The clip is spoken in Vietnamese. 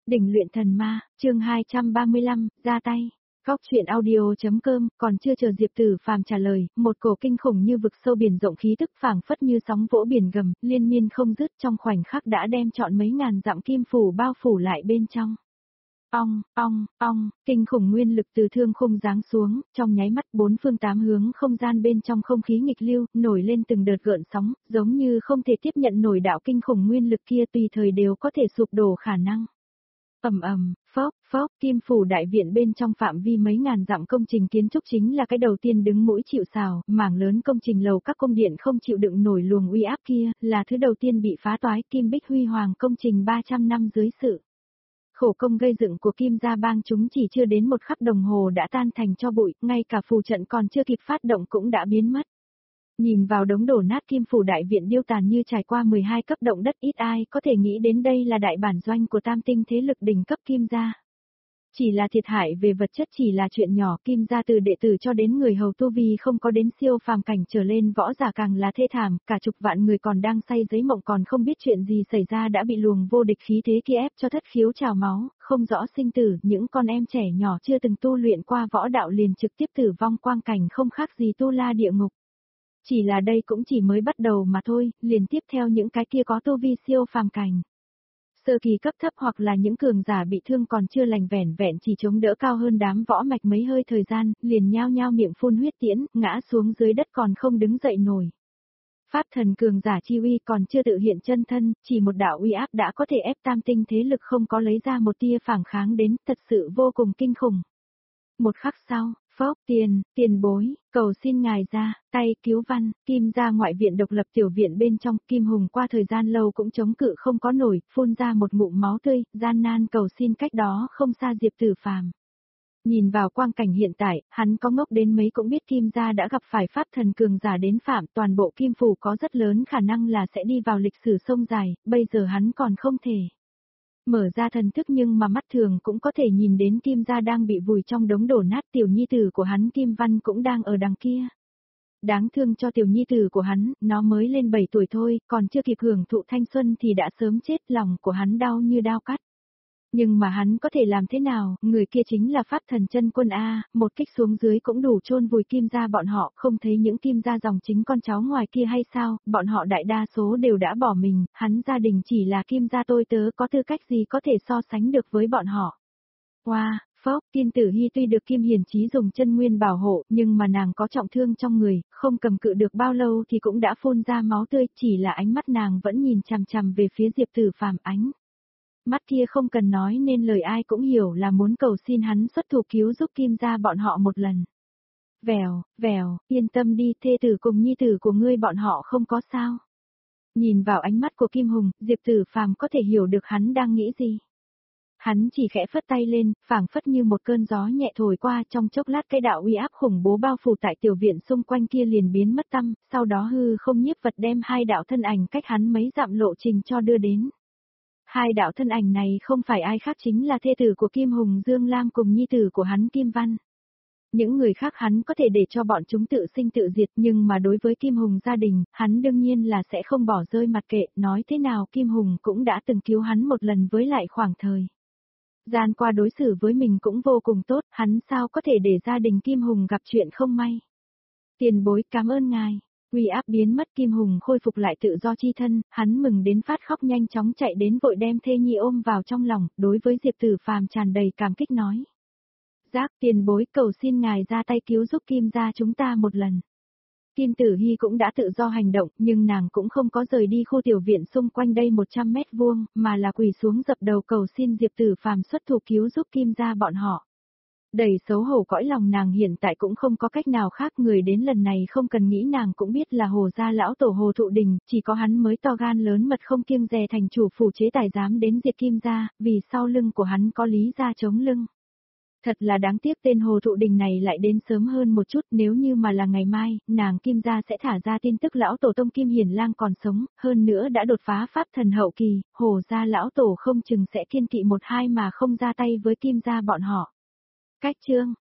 Đỉnh luyện thần ma, chương 235, ra tay. Góc chuyện audio.com, còn chưa chờ Diệp Tử Phàm trả lời, một cổ kinh khủng như vực sâu biển rộng khí tức phảng phất như sóng vỗ biển gầm, liên miên không dứt trong khoảnh khắc đã đem trọn mấy ngàn dặm kim phủ bao phủ lại bên trong. Ong, kinh khủng nguyên lực từ thương khung giáng xuống, trong nháy mắt bốn phương tám hướng không gian bên trong không khí nghịch lưu, nổi lên từng đợt gợn sóng, giống như không thể tiếp nhận nổi đạo kinh khủng nguyên lực kia tùy thời đều có thể sụp đổ khả năng. Phốc, kim phủ đại viện bên trong phạm vi mấy ngàn dặm công trình kiến trúc chính là cái đầu tiên đứng mũi chịu sào, mảng lớn công trình lầu các cung điện không chịu đựng nổi luồng uy áp kia, là thứ đầu tiên bị phá toái, Kim Bích Huy Hoàng công trình 300 năm dưới sự khổ công gây dựng của Kim gia bang chúng chỉ chưa đến một khắc đồng hồ đã tan thành cho bụi, ngay cả phù trận còn chưa kịp phát động cũng đã biến mất. Nhìn vào đống đổ nát kim phủ đại viện điêu tàn như trải qua 12 cấp động đất, ít ai có thể nghĩ đến đây là đại bản doanh của tam tinh thế lực đỉnh cấp Kim gia. Chỉ là thiệt hại về vật chất chỉ là chuyện nhỏ, Kim gia từ đệ tử cho đến người hầu tu vi không có đến siêu phàm cảnh trở lên, võ giả càng là thê thảm, cả chục vạn người còn đang say giấy mộng còn không biết chuyện gì xảy ra đã bị luồng vô địch khí thế kia ép cho thất khiếu trào máu, không rõ sinh tử, những con em trẻ nhỏ chưa từng tu luyện qua võ đạo liền trực tiếp tử vong, quang cảnh không khác gì tu la địa ngục. Chỉ là đây cũng chỉ mới bắt đầu mà thôi, liền tiếp theo những cái kia có tu vi siêu phàm cảnh. Sơ kỳ cấp thấp hoặc là những cường giả bị thương còn chưa lành vẻn vẹn chỉ chống đỡ cao hơn đám võ mạch mấy hơi thời gian, liền nhao nhao miệng phun huyết tiễn, ngã xuống dưới đất còn không đứng dậy nổi. Pháp thần cường giả chi uy còn chưa tự hiện chân thân, chỉ một đạo uy áp đã có thể ép tam tinh thế lực không có lấy ra một tia phản kháng đến, thật sự vô cùng kinh khủng. Một khắc sau, tiền bối, cầu xin ngài ra, tay cứu văn, Kim gia ngoại viện độc lập tiểu viện bên trong, Kim Hùng qua thời gian lâu cũng chống cự không có nổi, phun ra một ngụm máu tươi, gian nan cầu xin cách đó không xa Diệp Tử Phàm. Nhìn vào quang cảnh hiện tại, hắn có ngốc đến mấy cũng biết Kim gia đã gặp phải pháp thần cường giả đến phạm, toàn bộ Kim phủ có rất lớn khả năng là sẽ đi vào lịch sử sông dài, bây giờ hắn còn không thể mở ra thần thức, nhưng mà mắt thường cũng có thể nhìn đến Kim gia đang bị vùi trong đống đổ nát, tiểu nhi tử của hắn Kim Văn cũng đang ở đằng kia. Đáng thương cho tiểu nhi tử của hắn, nó mới lên 7 tuổi thôi, còn chưa kịp hưởng thụ thanh xuân thì đã sớm chết, lòng của hắn đau như đao cắt. Nhưng mà hắn có thể làm thế nào, người kia chính là pháp thần chân quân A, một kích xuống dưới cũng đủ chôn vùi Kim gia bọn họ, không thấy những Kim gia dòng chính con cháu ngoài kia hay sao, bọn họ đại đa số đều đã bỏ mình, hắn gia đình chỉ là Kim gia tôi tớ, có tư cách gì có thể so sánh được với bọn họ. Kim Tử Hi tuy được Kim Hiển Chí dùng chân nguyên bảo hộ, nhưng mà nàng có trọng thương trong người, không cầm cự được bao lâu thì cũng đã phun ra máu tươi, chỉ là ánh mắt nàng vẫn nhìn chằm chằm về phía Diệp Tử Phàm, ánh mắt kia không cần nói nên lời ai cũng hiểu là muốn cầu xin hắn xuất thủ cứu giúp Kim gia bọn họ một lần. Vèo, yên tâm đi, thê tử cùng nhi tử của ngươi bọn họ không có sao. Nhìn vào ánh mắt của Kim Hùng, Diệp Tử Phàm có thể hiểu được hắn đang nghĩ gì. Hắn chỉ khẽ phất tay lên, phảng phất như một cơn gió nhẹ thổi qua, trong chốc lát cái đạo uy áp khủng bố bao phủ tại tiểu viện xung quanh kia liền biến mất tăm, sau đó hư không nhiếp vật đem hai đạo thân ảnh cách hắn mấy dặm lộ trình cho đưa đến. Hai đạo thân ảnh này không phải ai khác chính là thê tử của Kim Hùng Dương Lam cùng nhi tử của hắn Kim Văn. Những người khác hắn có thể để cho bọn chúng tự sinh tự diệt, nhưng mà đối với Kim Hùng gia đình, hắn đương nhiên là sẽ không bỏ rơi mặc kệ, nói thế nào Kim Hùng cũng đã từng cứu hắn một lần, với lại khoảng thời gian qua đối xử với mình cũng vô cùng tốt, hắn sao có thể để gia đình Kim Hùng gặp chuyện không may. Tiền bối, cảm ơn ngài. Uy áp biến mất, Kim Hùng khôi phục lại tự do chi thân, hắn mừng đến phát khóc, nhanh chóng chạy đến vội đem thê nhi ôm vào trong lòng, đối với Diệp Tử Phàm tràn đầy cảm kích nói. Tiền bối, cầu xin ngài ra tay cứu giúp Kim gia chúng ta một lần. Kim Tử Hi cũng đã tự do hành động, nhưng nàng cũng không có rời đi khu tiểu viện xung quanh đây 100 mét vuông, mà là quỳ xuống dập đầu cầu xin Diệp Tử Phàm xuất thủ cứu giúp Kim gia bọn họ. Đầy xấu hổ cõi lòng nàng hiện tại cũng không có cách nào khác, người đến lần này không cần nghĩ nàng cũng biết là Hồ gia lão tổ Hồ Thụ Đình, chỉ có hắn mới to gan lớn mật không kiêng dè thành chủ phủ chế tài dám đến diệt Kim gia, vì sau lưng của hắn có Lý gia chống lưng. Thật là đáng tiếc tên Hồ Thụ Đình này lại đến sớm hơn một chút, nếu như mà là ngày mai, nàng Kim gia sẽ thả ra tin tức lão tổ tông Kim Hiển Lang còn sống, hơn nữa đã đột phá pháp thần hậu kỳ, Hồ gia lão tổ không chừng sẽ kiên kỵ một hai mà không ra tay với Kim gia bọn họ. Cách chương